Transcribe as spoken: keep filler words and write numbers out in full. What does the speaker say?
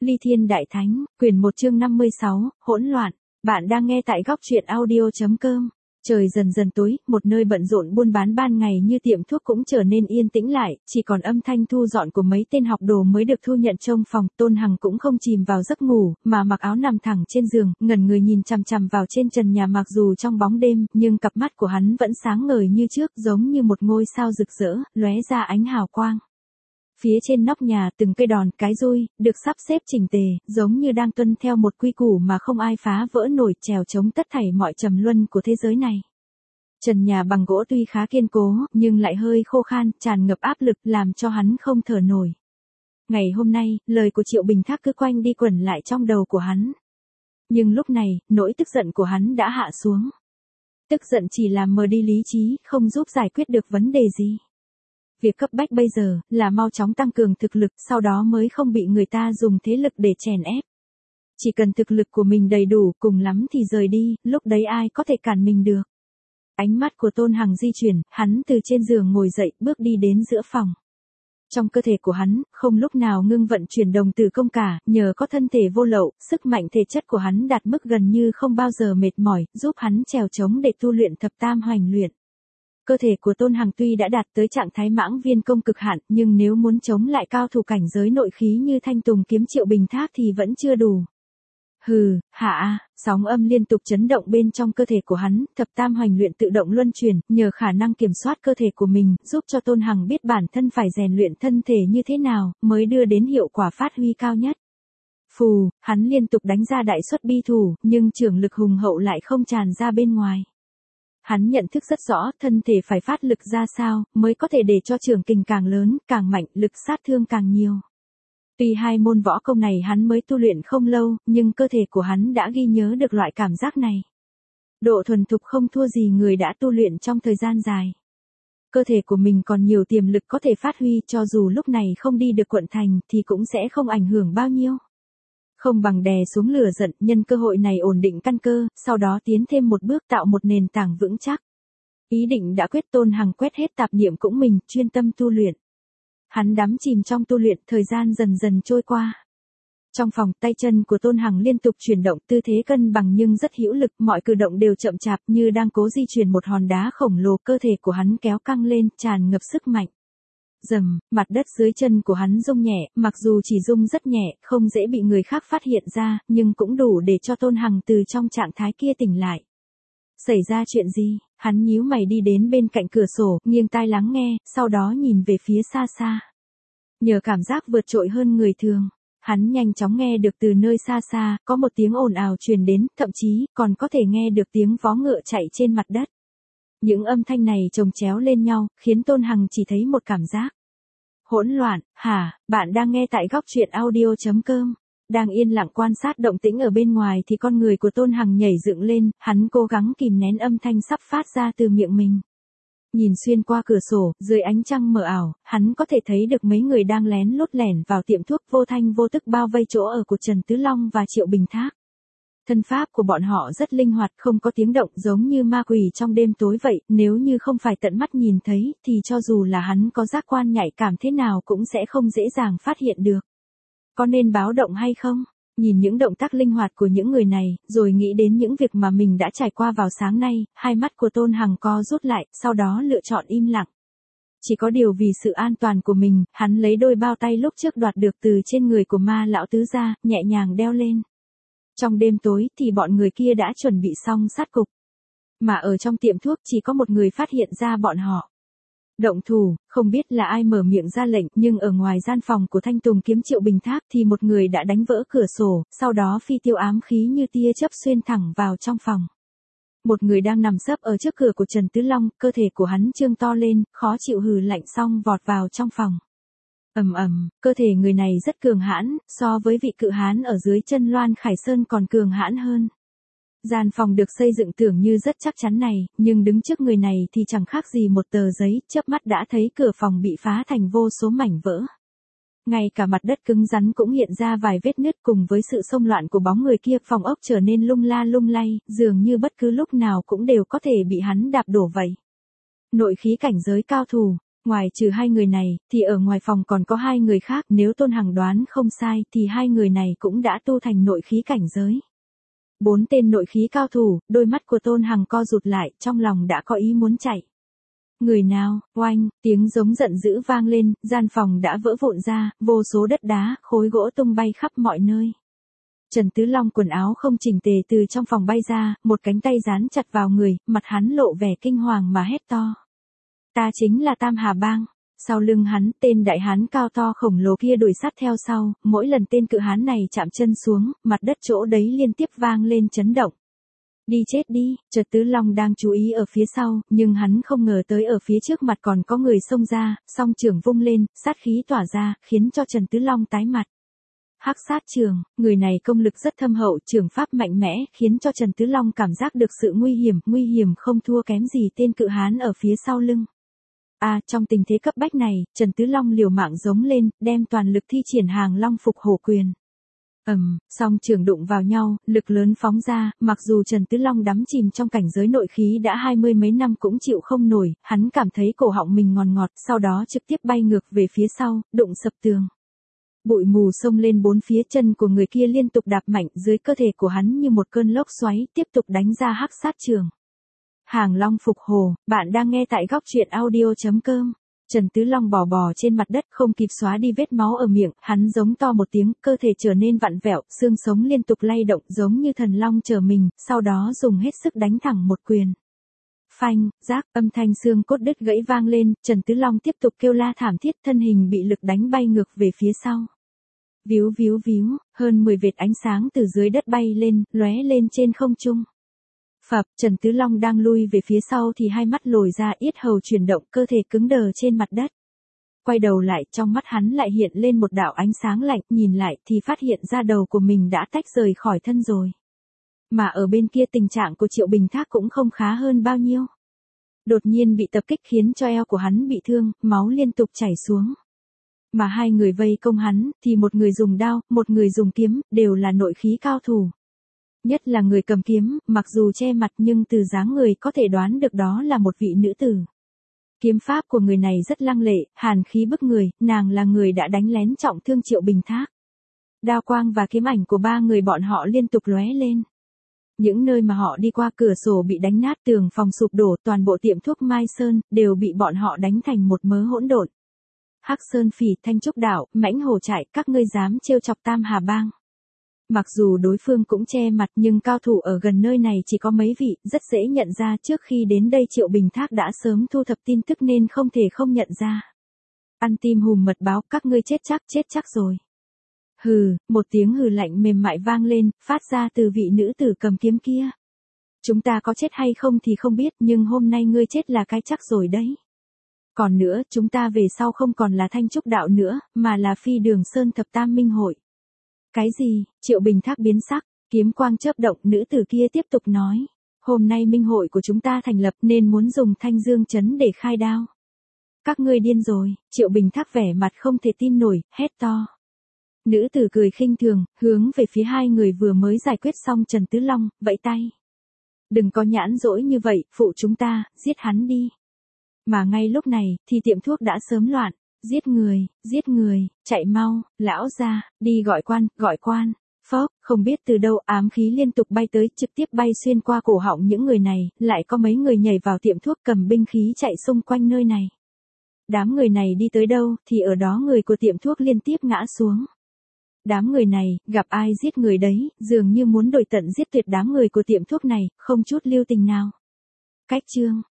Ly Thiên Đại Thánh, quyển một chương năm mươi sáu, hỗn loạn. Bạn đang nghe tại góc truyện audio chấm com. Trời dần dần tối, một nơi bận rộn buôn bán ban ngày như tiệm thuốc cũng trở nên yên tĩnh lại, chỉ còn âm thanh thu dọn của mấy tên học đồ mới được thu nhận trong phòng. Tôn Hằng cũng không chìm vào giấc ngủ, mà mặc áo nằm thẳng trên giường, ngẩn người nhìn chằm chằm vào trên trần nhà. Mặc dù trong bóng đêm, nhưng cặp mắt của hắn vẫn sáng ngời như trước, giống như một ngôi sao rực rỡ, lóe ra ánh hào quang. Phía trên nóc nhà, từng cây đòn, cái dui, được sắp xếp chỉnh tề, giống như đang tuân theo một quy củ mà không ai phá vỡ nổi, trèo chống tất thảy mọi trầm luân của thế giới này. Trần nhà bằng gỗ tuy khá kiên cố, nhưng lại hơi khô khan, tràn ngập áp lực, làm cho hắn không thở nổi. Ngày hôm nay, lời của Triệu Bình Thác cứ quanh đi quẩn lại trong đầu của hắn. Nhưng lúc này, nỗi tức giận của hắn đã hạ xuống. Tức giận chỉ làm mờ đi lý trí, không giúp giải quyết được vấn đề gì. Việc cấp bách bây giờ là mau chóng tăng cường thực lực, sau đó mới không bị người ta dùng thế lực để chèn ép. Chỉ cần thực lực của mình đầy đủ, cùng lắm thì rời đi, lúc đấy ai có thể cản mình được. Ánh mắt của Tôn Hằng di chuyển, hắn từ trên giường ngồi dậy, bước đi đến giữa phòng. Trong cơ thể của hắn, không lúc nào ngưng vận chuyển đồng tử công cả, nhờ có thân thể vô lậu, sức mạnh thể chất của hắn đạt mức gần như không bao giờ mệt mỏi, giúp hắn trèo trống để tu luyện thập tam hoành luyện. Cơ thể của Tôn Hằng tuy đã đạt tới trạng thái mãng viên công cực hạn, nhưng nếu muốn chống lại cao thủ cảnh giới nội khí như Thanh Tùng kiếm Triệu Bình Thác thì vẫn chưa đủ. Hừ, hạ a, sóng âm liên tục chấn động bên trong cơ thể của hắn, thập tam hoành luyện tự động luân chuyển, nhờ khả năng kiểm soát cơ thể của mình, giúp cho Tôn Hằng biết bản thân phải rèn luyện thân thể như thế nào, mới đưa đến hiệu quả phát huy cao nhất. Phù, hắn liên tục đánh ra đại xuất bi thủ, nhưng trưởng lực hùng hậu lại không tràn ra bên ngoài. Hắn nhận thức rất rõ, thân thể phải phát lực ra sao, mới có thể để cho trường kình càng lớn, càng mạnh, lực sát thương càng nhiều. Tuy hai môn võ công này hắn mới tu luyện không lâu, nhưng cơ thể của hắn đã ghi nhớ được loại cảm giác này. Độ thuần thục không thua gì người đã tu luyện trong thời gian dài. Cơ thể của mình còn nhiều tiềm lực có thể phát huy, cho dù lúc này không đi được quận thành thì cũng sẽ không ảnh hưởng bao nhiêu. Không bằng đè xuống lửa giận, nhân cơ hội này ổn định căn cơ, sau đó tiến thêm một bước tạo một nền tảng vững chắc. Ý định đã quyết, Tôn Hằng quét hết tạp niệm cũng mình, chuyên tâm tu luyện. Hắn đắm chìm trong tu luyện, thời gian dần dần trôi qua. Trong phòng, tay chân của Tôn Hằng liên tục chuyển động, tư thế cân bằng nhưng rất hữu lực, mọi cử động đều chậm chạp như đang cố di chuyển một hòn đá khổng lồ, cơ thể của hắn kéo căng lên, tràn ngập sức mạnh. Dầm, mặt đất dưới chân của hắn rung nhẹ, mặc dù chỉ rung rất nhẹ, không dễ bị người khác phát hiện ra, nhưng cũng đủ để cho Tôn Hằng từ trong trạng thái kia tỉnh lại. Xảy ra chuyện gì? Hắn nhíu mày đi đến bên cạnh cửa sổ, nghiêng tai lắng nghe, sau đó nhìn về phía xa xa. Nhờ cảm giác vượt trội hơn người thường, hắn nhanh chóng nghe được từ nơi xa xa, có một tiếng ồn ào truyền đến, thậm chí còn có thể nghe được tiếng vó ngựa chạy trên mặt đất. Những âm thanh này chồng chéo lên nhau, khiến Tôn Hằng chỉ thấy một cảm giác hỗn loạn. Hả, bạn đang nghe tại góc truyện audio chấm com. Đang yên lặng quan sát động tĩnh ở bên ngoài thì con người của Tôn Hằng nhảy dựng lên, hắn cố gắng kìm nén âm thanh sắp phát ra từ miệng mình. Nhìn xuyên qua cửa sổ, dưới ánh trăng mờ ảo, hắn có thể thấy được mấy người đang lén lút lẻn vào tiệm thuốc, vô thanh vô tức bao vây chỗ ở của Trần Tứ Long và Triệu Bình Thác. Thân pháp của bọn họ rất linh hoạt, không có tiếng động, giống như ma quỷ trong đêm tối vậy, nếu như không phải tận mắt nhìn thấy, thì cho dù là hắn có giác quan nhạy cảm thế nào cũng sẽ không dễ dàng phát hiện được. Có nên báo động hay không? Nhìn những động tác linh hoạt của những người này, rồi nghĩ đến những việc mà mình đã trải qua vào sáng nay, hai mắt của Tôn Hằng co rút lại, sau đó lựa chọn im lặng. Chỉ có điều vì sự an toàn của mình, hắn lấy đôi bao tay lúc trước đoạt được từ trên người của Ma lão tứ ra, nhẹ nhàng đeo lên. Trong đêm tối thì bọn người kia đã chuẩn bị xong sát cục. Mà ở trong tiệm thuốc chỉ có một người phát hiện ra bọn họ. Động thủ, không biết là ai mở miệng ra lệnh, nhưng ở ngoài gian phòng của Thanh Tùng kiếm Triệu Bình Thác thì một người đã đánh vỡ cửa sổ, sau đó phi tiêu ám khí như tia chớp xuyên thẳng vào trong phòng. Một người đang nằm sấp ở trước cửa của Trần Tứ Long, cơ thể của hắn trương to lên, khó chịu hừ lạnh xong vọt vào trong phòng. Ầm ầm, cơ thể người này rất cường hãn, so với vị cự hán ở dưới chân Loan Khải Sơn còn cường hãn hơn. Gian phòng được xây dựng tưởng như rất chắc chắn này, nhưng đứng trước người này thì chẳng khác gì một tờ giấy, chớp mắt đã thấy cửa phòng bị phá thành vô số mảnh vỡ. Ngay cả mặt đất cứng rắn cũng hiện ra vài vết nứt, cùng với sự xông loạn của bóng người kia, phòng ốc trở nên lung la lung lay, dường như bất cứ lúc nào cũng đều có thể bị hắn đạp đổ vậy. Nội khí cảnh giới cao thủ. Ngoài trừ hai người này, thì ở ngoài phòng còn có hai người khác, nếu Tôn Hằng đoán không sai thì hai người này cũng đã tu thành nội khí cảnh giới. Bốn tên nội khí cao thủ, đôi mắt của Tôn Hằng co rụt lại, trong lòng đã có ý muốn chạy. Người nào, oanh, tiếng giống giận dữ vang lên, gian phòng đã vỡ vụn ra, vô số đất đá, khối gỗ tung bay khắp mọi nơi. Trần Tứ Long quần áo không chỉnh tề từ trong phòng bay ra, một cánh tay dán chặt vào người, mặt hắn lộ vẻ kinh hoàng mà hét to. Ta chính là Tam Hà Bang. Sau lưng hắn, tên đại hán cao to khổng lồ kia đuổi sát theo sau, mỗi lần tên cự hán này chạm chân xuống, mặt đất chỗ đấy liên tiếp vang lên chấn động. Đi chết đi, Trần Tứ Long đang chú ý ở phía sau, nhưng hắn không ngờ tới ở phía trước mặt còn có người xông ra, song trường vung lên, sát khí tỏa ra, khiến cho Trần Tứ Long tái mặt. Hắc sát trường, người này công lực rất thâm hậu, trường pháp mạnh mẽ, khiến cho Trần Tứ Long cảm giác được sự nguy hiểm, nguy hiểm không thua kém gì tên cự hán ở phía sau lưng. À, trong tình thế cấp bách này, Trần Tứ Long liều mạng giống lên, đem toàn lực thi triển Hàng Long Phục Hổ Quyền. Ầm, um, song trường đụng vào nhau, lực lớn phóng ra, mặc dù Trần Tứ Long đắm chìm trong cảnh giới nội khí đã hai mươi mấy năm cũng chịu không nổi, hắn cảm thấy cổ họng mình ngọt ngọt, sau đó trực tiếp bay ngược về phía sau, đụng sập tường. Bụi mù xông lên bốn phía, chân của người kia liên tục đạp mạnh, dưới cơ thể của hắn như một cơn lốc xoáy, tiếp tục đánh ra hắc sát trường. Hàng Long Phục Hổ, bạn đang nghe tại góc truyện audio chấm com. Trần Tứ Long bò bò trên mặt đất, không kịp xóa đi vết máu ở miệng, hắn giống to một tiếng, cơ thể trở nên vặn vẹo, xương sống liên tục lay động giống như thần long trở mình, sau đó dùng hết sức đánh thẳng một quyền. Phanh, rác, âm thanh xương cốt đứt gãy vang lên, Trần Tứ Long tiếp tục kêu la thảm thiết, thân hình bị lực đánh bay ngược về phía sau. Víu víu víu, hơn mười vệt ánh sáng từ dưới đất bay lên, lóe lên trên không trung. Phập, Trần Tứ Long đang lui về phía sau thì hai mắt lồi ra, yết hầu chuyển động, cơ thể cứng đờ trên mặt đất. Quay đầu lại, trong mắt hắn lại hiện lên một đạo ánh sáng lạnh, nhìn lại thì phát hiện ra đầu của mình đã tách rời khỏi thân rồi. Mà ở bên kia tình trạng của Triệu Bình Thác cũng không khá hơn bao nhiêu. Đột nhiên bị tập kích khiến cho eo của hắn bị thương, máu liên tục chảy xuống. Mà hai người vây công hắn, thì một người dùng đao, một người dùng kiếm, đều là nội khí cao thủ. Nhất là người cầm kiếm, mặc dù che mặt nhưng từ dáng người có thể đoán được đó là một vị nữ tử. Kiếm pháp của người này rất lăng lệ, hàn khí bức người, nàng là người đã đánh lén trọng thương Triệu Bình Thác. Đao quang và kiếm ảnh của ba người bọn họ liên tục lóe lên. Những nơi mà họ đi qua, cửa sổ bị đánh nát, tường phòng sụp đổ, toàn bộ tiệm thuốc Mai Sơn đều bị bọn họ đánh thành một mớ hỗn độn. Hắc Sơn Phỉ, Thanh Trúc Đạo, Mãnh Hổ Trại, các ngươi dám trêu chọc Tam Hà Bang. Mặc dù đối phương cũng che mặt nhưng cao thủ ở gần nơi này chỉ có mấy vị, rất dễ nhận ra. Trước khi đến đây Triệu Bình Thác đã sớm thu thập tin tức nên không thể không nhận ra. Ăn tim hùm mật báo, các ngươi chết chắc, chết chắc rồi. Hừ, một tiếng hừ lạnh mềm mại vang lên, phát ra từ vị nữ tử cầm kiếm kia. Chúng ta có chết hay không thì không biết, nhưng hôm nay ngươi chết là cái chắc rồi đấy. Còn nữa, chúng ta về sau không còn là Thanh Trúc Đạo nữa, mà là Phi Đường Sơn Thập Tam Minh Hội. Cái gì? Triệu Bình Thác biến sắc, kiếm quang chớp động, nữ tử kia tiếp tục nói. Hôm nay minh hội của chúng ta thành lập nên muốn dùng Thanh Dương Trấn để khai đao. Các ngươi điên rồi, Triệu Bình Thác vẻ mặt không thể tin nổi, hét to. Nữ tử cười khinh thường, hướng về phía hai người vừa mới giải quyết xong Trần Tứ Long, vẫy tay. Đừng có nhãn dỗi như vậy, phụ chúng ta, giết hắn đi. Mà ngay lúc này, thì tiệm thuốc đã sớm loạn. Giết người, giết người, chạy mau, lão ra, đi gọi quan, gọi quan. Phốc, không biết từ đâu ám khí liên tục bay tới, trực tiếp bay xuyên qua cổ họng những người này, lại có mấy người nhảy vào tiệm thuốc cầm binh khí chạy xung quanh nơi này. Đám người này đi tới đâu, thì ở đó người của tiệm thuốc liên tiếp ngã xuống. Đám người này, gặp ai giết người đấy, dường như muốn đổi tận giết tuyệt đám người của tiệm thuốc này, không chút lưu tình nào. Cách chương,